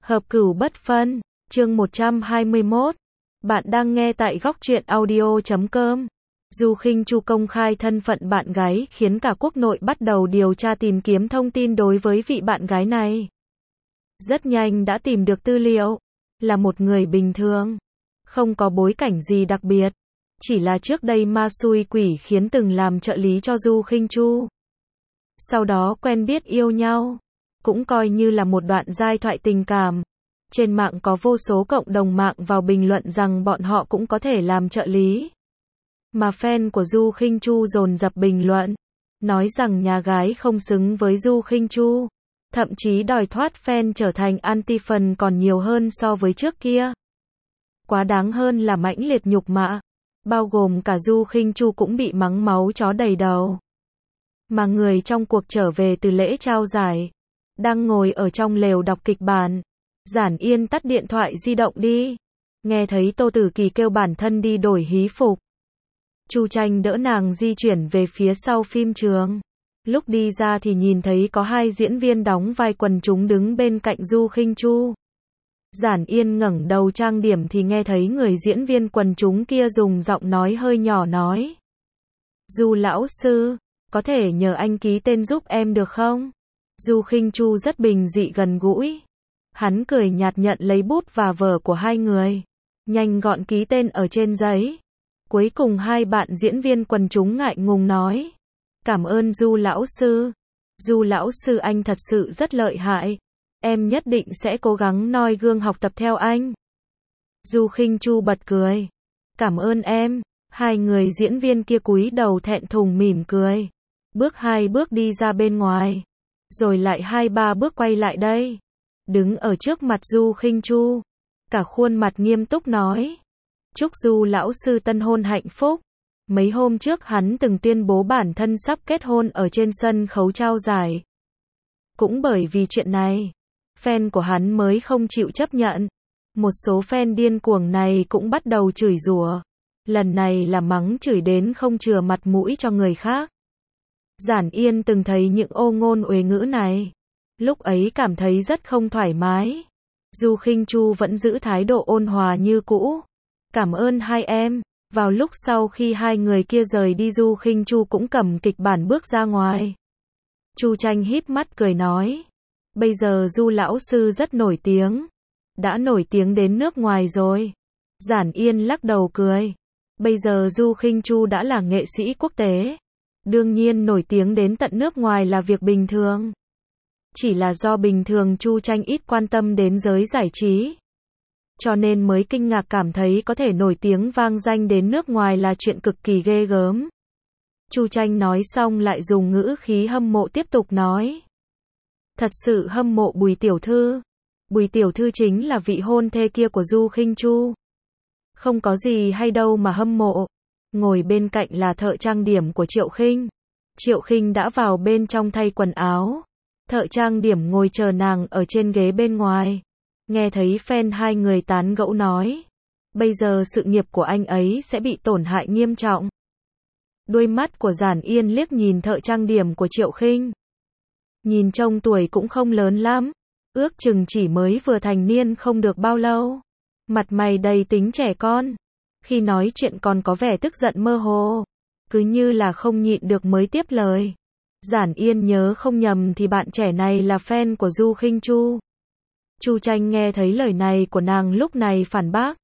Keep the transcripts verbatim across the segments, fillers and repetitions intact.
Hợp cửu bất phân, chương một trăm hai mươi mốt. Bạn đang nghe tại góc truyện audio chấm com. Du Khinh Chu công khai thân phận bạn gái khiến cả quốc nội bắt đầu điều tra tìm kiếm thông tin đối với vị bạn gái này. Rất nhanh đã tìm được tư liệu, là một người bình thường, không có bối cảnh gì đặc biệt, chỉ là trước đây ma xui quỷ khiến từng làm trợ lý cho Du Khinh Chu. Sau đó quen biết yêu nhau, cũng coi như là một đoạn giai thoại tình cảm. Trên mạng có vô số cộng đồng mạng vào bình luận rằng bọn họ cũng có thể làm trợ lý. Mà fan của Du Khinh Chu dồn dập bình luận, nói rằng nhà gái không xứng với Du Khinh Chu, thậm chí đòi thoát fan trở thành anti-fan còn nhiều hơn so với trước kia. Quá đáng hơn là mãnh liệt nhục mạ, bao gồm cả Du Khinh Chu cũng bị mắng máu chó đầy đầu. Mà người trong cuộc trở về từ lễ trao giải, đang ngồi ở trong lều đọc kịch bản. Giản Yên tắt điện thoại di động đi, nghe thấy Tô Tử Kỳ kêu bản thân đi đổi hí phục. Chu Tranh đỡ nàng di chuyển về phía sau phim trường. Lúc đi ra thì nhìn thấy có hai diễn viên đóng vai quần chúng đứng bên cạnh Du Khinh Chu. Giản Yên ngẩng đầu trang điểm thì nghe thấy người diễn viên quần chúng kia dùng giọng nói hơi nhỏ nói: Du lão sư, có thể nhờ anh ký tên giúp em được không? Du Khinh Chu rất bình dị gần gũi. Hắn cười nhạt nhận lấy bút và vở của hai người, nhanh gọn ký tên ở trên giấy. Cuối cùng hai bạn diễn viên quần chúng ngại ngùng nói: Cảm ơn Du lão sư. Du lão sư anh thật sự rất lợi hại. Em nhất định sẽ cố gắng noi gương học tập theo anh. Du Khinh Chu bật cười. Cảm ơn em. Hai người diễn viên kia cúi đầu thẹn thùng mỉm cười. Bước hai bước đi ra bên ngoài. Rồi lại hai ba bước quay lại đây. Đứng ở trước mặt Du Khinh Chu, cả khuôn mặt nghiêm túc nói: Chúc Du lão sư tân hôn hạnh phúc. Mấy hôm trước hắn từng tuyên bố bản thân sắp kết hôn ở trên sân khấu trao giải. Cũng bởi vì chuyện này, fan của hắn mới không chịu chấp nhận. Một số fan điên cuồng này cũng bắt đầu chửi rủa. Lần này là mắng chửi đến không chừa mặt mũi cho người khác. Giản Yên từng thấy những ô ngôn uế ngữ này, lúc ấy cảm thấy rất không thoải mái. Du Khinh Chu vẫn giữ thái độ ôn hòa như cũ. Cảm ơn hai em. Vào lúc sau khi hai người kia rời đi, Du Khinh Chu cũng cầm kịch bản bước ra ngoài. Chu Tranh híp mắt cười nói: Bây giờ Du lão sư rất nổi tiếng. Đã nổi tiếng đến nước ngoài rồi. Giản Yên lắc đầu cười. Bây giờ Du Khinh Chu đã là nghệ sĩ quốc tế. Đương nhiên nổi tiếng đến tận nước ngoài là việc bình thường. Chỉ là do bình thường Chu Tranh ít quan tâm đến giới giải trí, cho nên mới kinh ngạc cảm thấy có thể nổi tiếng vang danh đến nước ngoài là chuyện cực kỳ ghê gớm. Chu Tranh nói xong lại dùng ngữ khí hâm mộ tiếp tục nói: Thật sự hâm mộ Bùi tiểu thư. Bùi tiểu thư chính là vị hôn thê kia của Du Khinh Chu. Không có gì hay đâu mà hâm mộ. Ngồi bên cạnh là thợ trang điểm của Triệu Khinh. Triệu Khinh đã vào bên trong thay quần áo. Thợ trang điểm ngồi chờ nàng ở trên ghế bên ngoài. Nghe thấy fan hai người tán gẫu nói: Bây giờ sự nghiệp của anh ấy sẽ bị tổn hại nghiêm trọng. Đôi mắt của Giản Yên liếc nhìn thợ trang điểm của Triệu Khinh. Nhìn trông tuổi cũng không lớn lắm. Ước chừng chỉ mới vừa thành niên không được bao lâu. Mặt mày đầy tính trẻ con. Khi nói chuyện còn có vẻ tức giận mơ hồ. Cứ như là không nhịn được mới tiếp lời. Giản Yên nhớ không nhầm thì bạn trẻ này là fan của Du Khinh Chu. Chu Tranh nghe thấy lời này của nàng lúc này phản bác: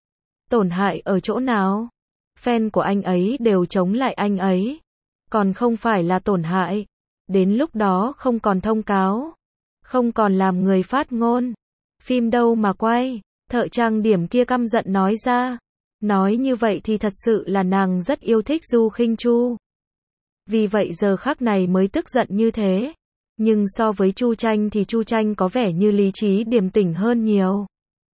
Tổn hại ở chỗ nào? Fan của anh ấy đều chống lại anh ấy. Còn không phải là tổn hại. Đến lúc đó không còn thông cáo, không còn làm người phát ngôn. Phim đâu mà quay? Thợ trang điểm kia căm giận nói ra. Nói như vậy thì thật sự là nàng rất yêu thích Du Khinh Chu. Vì vậy giờ khắc này mới tức giận như thế. Nhưng so với Chu Tranh thì Chu Tranh có vẻ như lý trí điềm tĩnh hơn nhiều.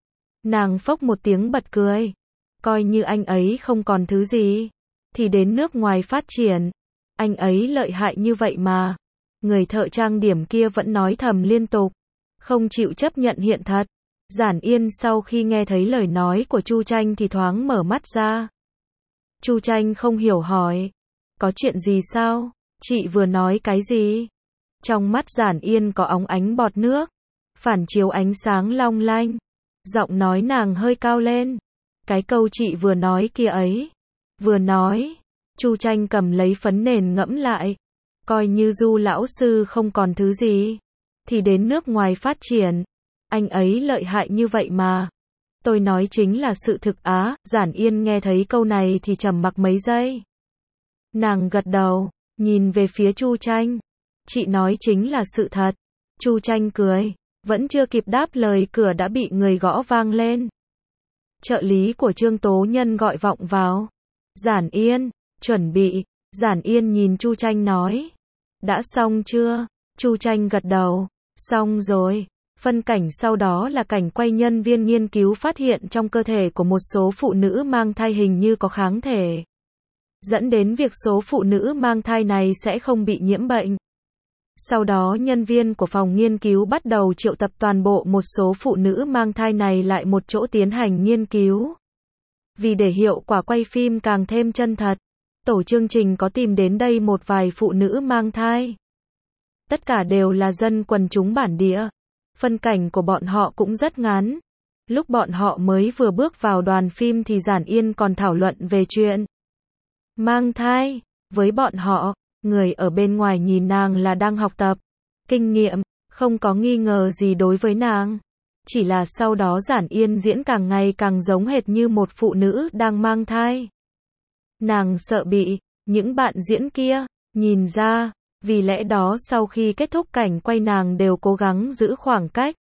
Nàng phốc một tiếng bật cười. Coi như anh ấy không còn thứ gì, thì đến nước ngoài phát triển. Anh ấy lợi hại như vậy mà. Người thợ trang điểm kia vẫn nói thầm liên tục, không chịu chấp nhận hiện thật. Giản Yên sau khi nghe thấy lời nói của Chu Tranh thì thoáng mở mắt ra. Chu Tranh không hiểu hỏi: Có chuyện gì sao? Chị vừa nói cái gì? Trong mắt Giản Yên có óng ánh bọt nước. phản chiếu ánh sáng long lanh. Giọng nói nàng hơi cao lên. Cái câu chị vừa nói kia ấy. Vừa nói, Chu Tranh cầm lấy phấn nền ngẫm lại. Coi như Du lão sư không còn thứ gì, thì đến nước ngoài phát triển. Anh ấy lợi hại như vậy mà. Tôi nói chính là sự thực á. Giản Yên nghe thấy câu này thì trầm mặc mấy giây. Nàng gật đầu, nhìn về phía Chu Tranh. Chị nói chính là sự thật. Chu Tranh cười, vẫn chưa kịp đáp lời cửa đã bị người gõ vang lên. Trợ lý của Trương Tố Nhân gọi vọng vào. Giản Yên, chuẩn bị. Giản Yên nhìn Chu Tranh nói. Đã xong chưa? Chu Tranh gật đầu. Xong rồi. Phân cảnh sau đó là cảnh quay nhân viên nghiên cứu phát hiện trong cơ thể của một số phụ nữ mang thai hình như có kháng thể, dẫn đến việc số phụ nữ mang thai này sẽ không bị nhiễm bệnh. Sau đó nhân viên của phòng nghiên cứu bắt đầu triệu tập toàn bộ một số phụ nữ mang thai này lại một chỗ tiến hành nghiên cứu. Vì để hiệu quả quay phim càng thêm chân thật, tổ chương trình có tìm đến đây một vài phụ nữ mang thai. Tất cả đều là dân quần chúng bản địa. Phân cảnh của bọn họ cũng rất ngắn. Lúc bọn họ mới vừa bước vào đoàn phim thì Giản Yên còn thảo luận về chuyện mang thai. Với bọn họ, người ở bên ngoài nhìn nàng là đang học tập kinh nghiệm, không có nghi ngờ gì đối với nàng. Chỉ là sau đó Giản Yên diễn càng ngày càng giống hệt như một phụ nữ đang mang thai. Nàng sợ bị những bạn diễn kia nhìn ra. Vì lẽ đó sau khi kết thúc cảnh quay nàng đều cố gắng giữ khoảng cách.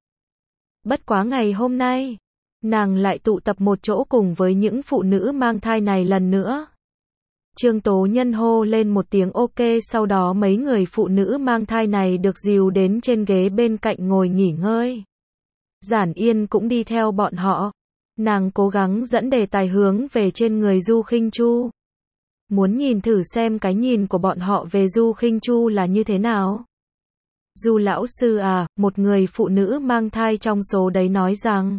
Bất quá ngày hôm nay, nàng lại tụ tập một chỗ cùng với những phụ nữ mang thai này lần nữa. Trương Tố Nhân hô lên một tiếng ok, sau đó mấy người phụ nữ mang thai này được dìu đến trên ghế bên cạnh ngồi nghỉ ngơi. Giản Yên cũng đi theo bọn họ. Nàng cố gắng dẫn đề tài hướng về trên người Du Khinh Chu. Muốn nhìn thử xem cái nhìn của bọn họ về Du Khinh Chu là như thế nào. Du lão sư à, một người phụ nữ mang thai trong số đấy nói rằng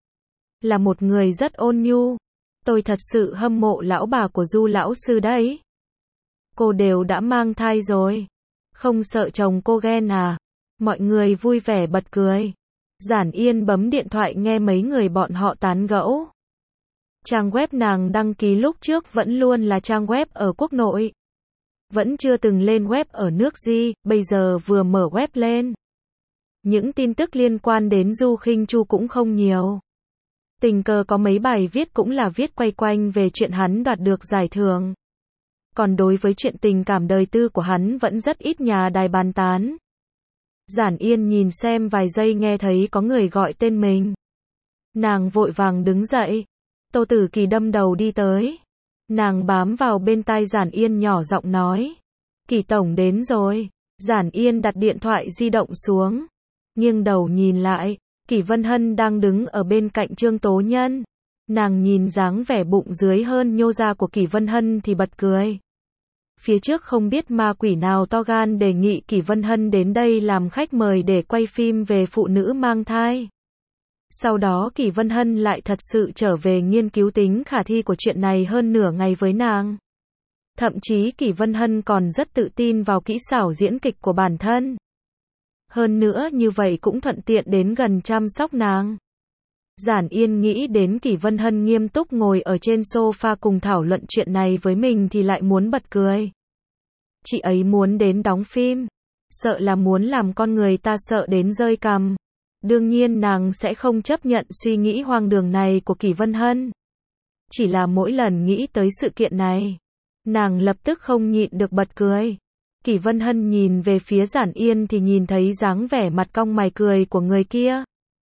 là một người rất ôn nhu. Tôi thật sự hâm mộ lão bà của Du lão sư đấy. Cô đều đã mang thai rồi, không sợ chồng cô ghen à? Mọi người vui vẻ bật cười. Giản Yên bấm điện thoại nghe mấy người bọn họ tán gẫu. Trang web nàng đăng ký lúc trước vẫn luôn là trang web ở quốc nội. Vẫn chưa từng lên web ở nước gì, bây giờ vừa mở web lên. Những tin tức liên quan đến Du Khinh Chu cũng không nhiều. Tình cờ có mấy bài viết cũng là viết quay quanh về chuyện hắn đoạt được giải thưởng. Còn đối với chuyện tình cảm đời tư của hắn vẫn rất ít nhà đài bàn tán. Giản Yên nhìn xem vài giây nghe thấy có người gọi tên mình. Nàng vội vàng đứng dậy. Tô Tử Kỳ đâm đầu đi tới. Nàng bám vào bên tai Giản Yên nhỏ giọng nói. Kỳ tổng đến rồi. Giản Yên đặt điện thoại di động xuống. Nghiêng đầu nhìn lại. Kỷ Vân Hân đang đứng ở bên cạnh Trương Tố Nhân. Nàng nhìn dáng vẻ bụng dưới hơn nhô ra của Kỷ Vân Hân thì bật cười. Phía trước không biết ma quỷ nào to gan đề nghị Kỷ Vân Hân đến đây làm khách mời để quay phim về phụ nữ mang thai. Sau đó Kỷ Vân Hân lại thật sự trở về nghiên cứu tính khả thi của chuyện này hơn nửa ngày với nàng. Thậm chí Kỷ Vân Hân còn rất tự tin vào kỹ xảo diễn kịch của bản thân. Hơn nữa như vậy cũng thuận tiện đến gần chăm sóc nàng. Giản Yên nghĩ đến Kỷ Vân Hân nghiêm túc ngồi ở trên sofa cùng thảo luận chuyện này với mình thì lại muốn bật cười. Chị ấy muốn đến đóng phim. Sợ là muốn làm con người ta sợ đến rơi cằm. Đương nhiên nàng sẽ không chấp nhận suy nghĩ hoang đường này của Kỷ Vân Hân. Chỉ là mỗi lần nghĩ tới sự kiện này, nàng lập tức không nhịn được bật cười. Kỷ Vân Hân nhìn về phía Giản Yên thì nhìn thấy dáng vẻ mặt cong mày cười của người kia.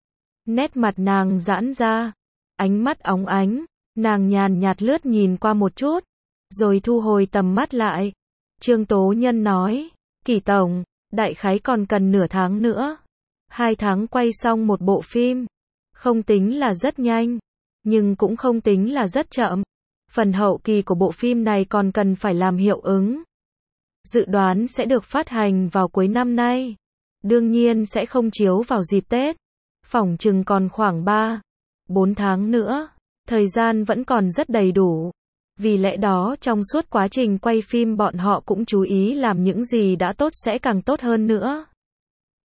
Nét mặt nàng giãn ra, ánh mắt óng ánh, nàng nhàn nhạt lướt nhìn qua một chút, rồi thu hồi tầm mắt lại. Trương Tố Nhân nói, Kỷ tổng, đại khái còn cần nửa tháng nữa. Hai tháng quay xong một bộ phim. Không tính là rất nhanh, nhưng cũng không tính là rất chậm. Phần hậu kỳ của bộ phim này còn cần phải làm hiệu ứng. Dự đoán sẽ được phát hành vào cuối năm nay. Đương nhiên sẽ không chiếu vào dịp Tết. Phỏng chừng còn khoảng ba, bốn tháng nữa. Thời gian vẫn còn rất đầy đủ. Vì lẽ đó trong suốt quá trình quay phim bọn họ cũng chú ý làm những gì đã tốt sẽ càng tốt hơn nữa.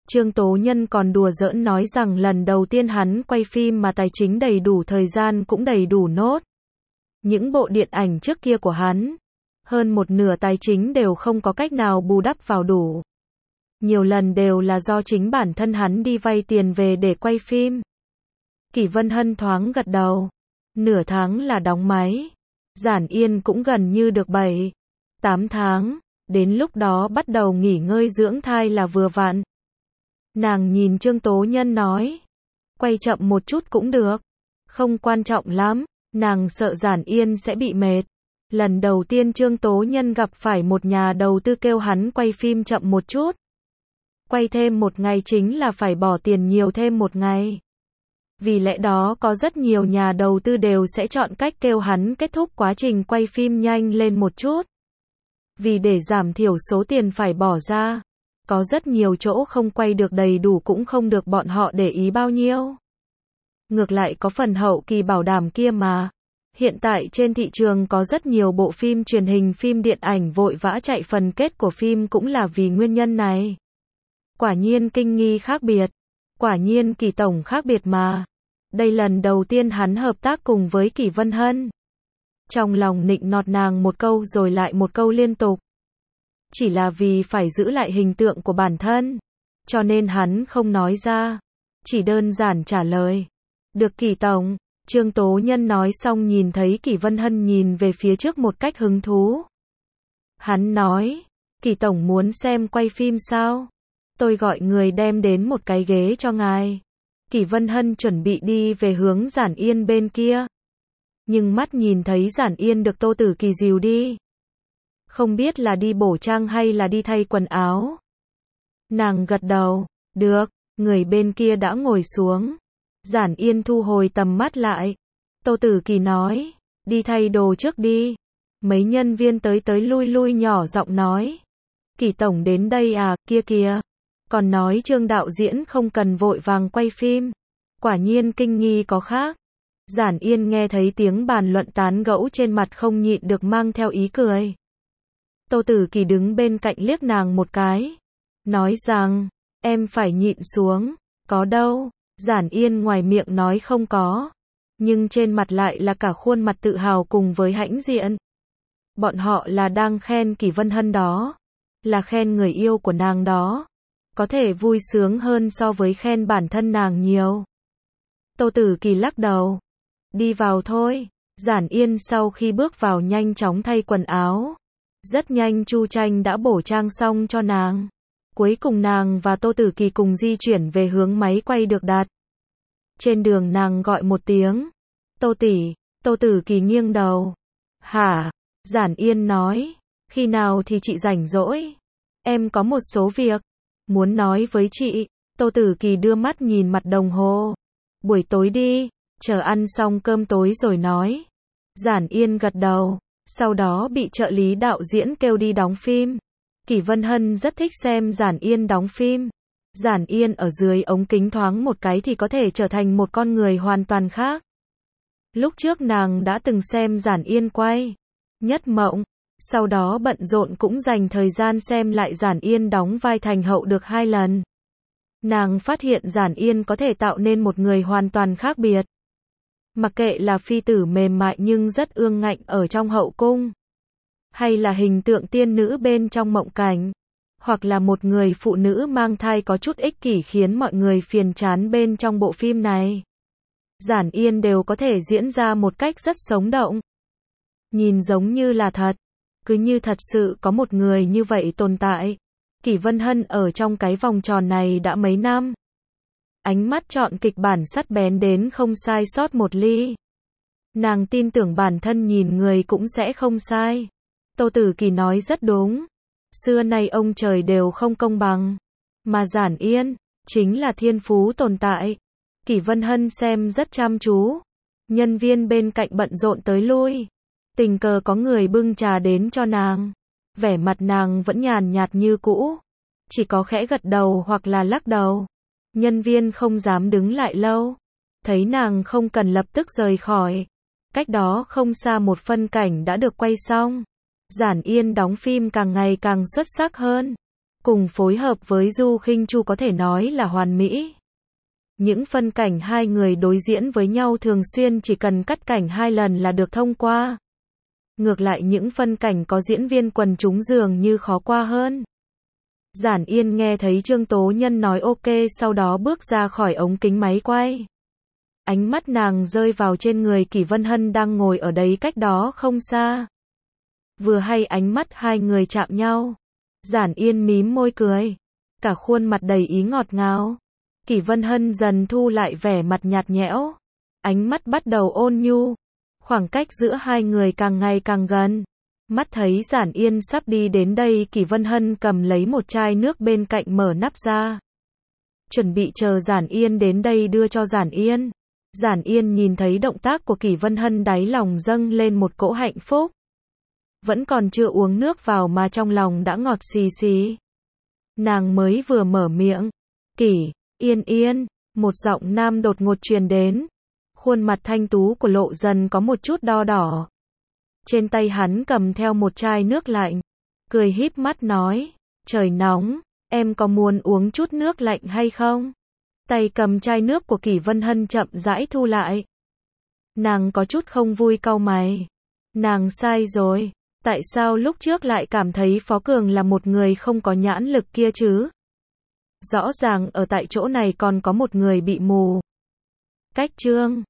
Trương Tố Nhân còn đùa giỡn nói rằng lần đầu tiên hắn quay phim mà tài chính đầy đủ, thời gian cũng đầy đủ nốt. Những bộ điện ảnh trước kia của hắn, hơn một nửa tài chính đều không có cách nào bù đắp vào đủ. Nhiều lần đều là do chính bản thân hắn đi vay tiền về để quay phim. Kỷ Vân Hân thoáng gật đầu. Nửa tháng là đóng máy. Giản Yên cũng gần như được bảy, tám tháng. Đến lúc đó bắt đầu nghỉ ngơi dưỡng thai là vừa vặn. Nàng nhìn Trương Tố Nhân nói. Quay chậm một chút cũng được. Không quan trọng lắm. Nàng sợ Giản Yên sẽ bị mệt. Lần đầu tiên Trương Tố Nhân gặp phải một nhà đầu tư kêu hắn quay phim chậm một chút. Quay thêm một ngày chính là phải bỏ tiền nhiều thêm một ngày. Vì lẽ đó có rất nhiều nhà đầu tư đều sẽ chọn cách kêu hắn kết thúc quá trình quay phim nhanh lên một chút. Vì để giảm thiểu số tiền phải bỏ ra. Có rất nhiều chỗ không quay được đầy đủ cũng không được bọn họ để ý bao nhiêu. Ngược lại có phần hậu kỳ bảo đảm kia mà. Hiện tại trên thị trường có rất nhiều bộ phim truyền hình, phim điện ảnh vội vã chạy phần kết của phim cũng là vì nguyên nhân này. Quả nhiên Kinh Nghi khác biệt. Quả nhiên Kỳ tổng khác biệt mà. Đây lần đầu tiên hắn hợp tác cùng với Kỷ Vân Hân. Trong lòng nịnh nọt nàng một câu rồi lại một câu liên tục. Chỉ là vì phải giữ lại hình tượng của bản thân. Cho nên hắn không nói ra. Chỉ đơn giản trả lời. Được Kỷ tổng. Trương Tố Nhân nói xong nhìn thấy Kỷ Vân Hân nhìn về phía trước một cách hứng thú. Hắn nói. Kỷ tổng muốn xem quay phim sao? Tôi gọi người đem đến một cái ghế cho ngài. Kỷ Vân Hân chuẩn bị đi về hướng Giản Yên bên kia. Nhưng mắt nhìn thấy Giản Yên được Tô Tử Kỳ dìu đi. Không biết là đi bổ trang hay là đi thay quần áo. Nàng gật đầu. Được, người bên kia đã ngồi xuống. Giản Yên thu hồi tầm mắt lại. Tô Tử Kỳ nói. Đi thay đồ trước đi. Mấy nhân viên tới tới lui lui nhỏ giọng nói. Kỷ tổng đến đây à, kia kìa. Còn nói Trương đạo diễn không cần vội vàng quay phim. Quả nhiên Kinh Nghi có khác. Giản Yên nghe thấy tiếng bàn luận tán gẫu trên mặt không nhịn được mang theo ý cười. Tô Tử Kỳ đứng bên cạnh liếc nàng một cái. Nói rằng, em phải nhịn xuống. Có đâu. Giản Yên ngoài miệng nói không có. Nhưng trên mặt lại là cả khuôn mặt tự hào cùng với hãnh diện. Bọn họ là đang khen Kỷ Vân Hân đó. Là khen người yêu của nàng đó. Có thể vui sướng hơn so với khen bản thân nàng nhiều. Tô Tử Kỳ lắc đầu. Đi vào thôi. Giản Yên sau khi bước vào nhanh chóng thay quần áo. Rất nhanh Chu Tranh đã bổ trang xong cho nàng. Cuối cùng nàng và Tô Tử Kỳ cùng di chuyển về hướng máy quay được đặt. Trên đường nàng gọi một tiếng. Tô tỷ. Tô Tử Kỳ nghiêng đầu. Hả? Giản Yên nói. Khi nào thì chị rảnh rỗi? Em có một số việc muốn nói với chị. Tô Tử Kỳ đưa mắt nhìn mặt đồng hồ. Buổi tối đi, chờ ăn xong cơm tối rồi nói. Giản Yên gật đầu, sau đó bị trợ lý đạo diễn kêu đi đóng phim. Kỷ Vân Hân rất thích xem Giản Yên đóng phim. Giản Yên ở dưới ống kính thoáng một cái thì có thể trở thành một con người hoàn toàn khác. Lúc trước nàng đã từng xem Giản Yên quay Nhất Mộng. Sau đó bận rộn cũng dành thời gian xem lại Giản Yên đóng vai Thành Hậu được hai lần. Nàng phát hiện Giản Yên có thể tạo nên một người hoàn toàn khác biệt. Mặc kệ là phi tử mềm mại nhưng rất ương ngạnh ở trong hậu cung. Hay là hình tượng tiên nữ bên trong mộng cảnh. Hoặc là một người phụ nữ mang thai có chút ích kỷ khiến mọi người phiền chán bên trong bộ phim này. Giản Yên đều có thể diễn ra một cách rất sống động. Nhìn giống như là thật. Cứ như thật sự có một người như vậy tồn tại. Kỷ Vân Hân ở trong cái vòng tròn này đã mấy năm. Ánh mắt chọn kịch bản sắc bén đến không sai sót một ly. Nàng tin tưởng bản thân nhìn người cũng sẽ không sai. Tô Tử Kỳ nói rất đúng. Xưa nay ông trời đều không công bằng. Mà Giản Yên, chính là thiên phú tồn tại. Kỷ Vân Hân xem rất chăm chú. Nhân viên bên cạnh bận rộn tới lui. Tình cờ có người bưng trà đến cho nàng. Vẻ mặt nàng vẫn nhàn nhạt như cũ. Chỉ có khẽ gật đầu hoặc là lắc đầu. Nhân viên không dám đứng lại lâu. Thấy nàng không cần lập tức rời khỏi. Cách đó không xa một phân cảnh đã được quay xong. Giản Yên đóng phim càng ngày càng xuất sắc hơn. cùng phối hợp với Du Khinh Chu có thể nói là hoàn mỹ. Những phân cảnh hai người đối diễn với nhau thường xuyên chỉ cần cắt cảnh hai lần là được thông qua. Ngược lại những phân cảnh có diễn viên quần chúng dường như khó qua hơn. Giản Yên nghe thấy Trương Tố Nhân nói ok sau đó bước ra khỏi ống kính máy quay. Ánh mắt nàng rơi vào trên người Kỷ Vân Hân đang ngồi ở đấy cách đó không xa. Vừa hay ánh mắt hai người chạm nhau. Giản Yên mím môi cười. Cả khuôn mặt đầy ý ngọt ngào. Kỷ Vân Hân dần thu lại vẻ mặt nhạt nhẽo. Ánh mắt bắt đầu ôn nhu. Khoảng cách giữa hai người càng ngày càng gần. Mắt thấy Giản Yên sắp đi đến đây, Kỷ Vân Hân cầm lấy một chai nước bên cạnh mở nắp ra. Chuẩn bị chờ Giản Yên đến đây đưa cho Giản Yên. Giản Yên nhìn thấy động tác của Kỷ Vân Hân đáy lòng dâng lên một cỗ hạnh phúc. Vẫn còn chưa uống nước vào mà trong lòng đã ngọt xì xì. Nàng mới vừa mở miệng. Kỷ, Yên Yên, một giọng nam đột ngột truyền đến. Khuôn mặt thanh tú của Lộ Dần có một chút đo đỏ. Trên tay hắn cầm theo một chai nước lạnh. Cười híp mắt nói. Trời nóng, em có muốn uống chút nước lạnh hay không? Tay cầm chai nước của Kỷ Vân Hân chậm rãi thu lại. Nàng có chút không vui cau mày. Nàng sai rồi. Tại sao lúc trước lại cảm thấy Phó Cường là một người không có nhãn lực kia chứ? Rõ ràng ở tại chỗ này còn có một người bị mù. Cách chương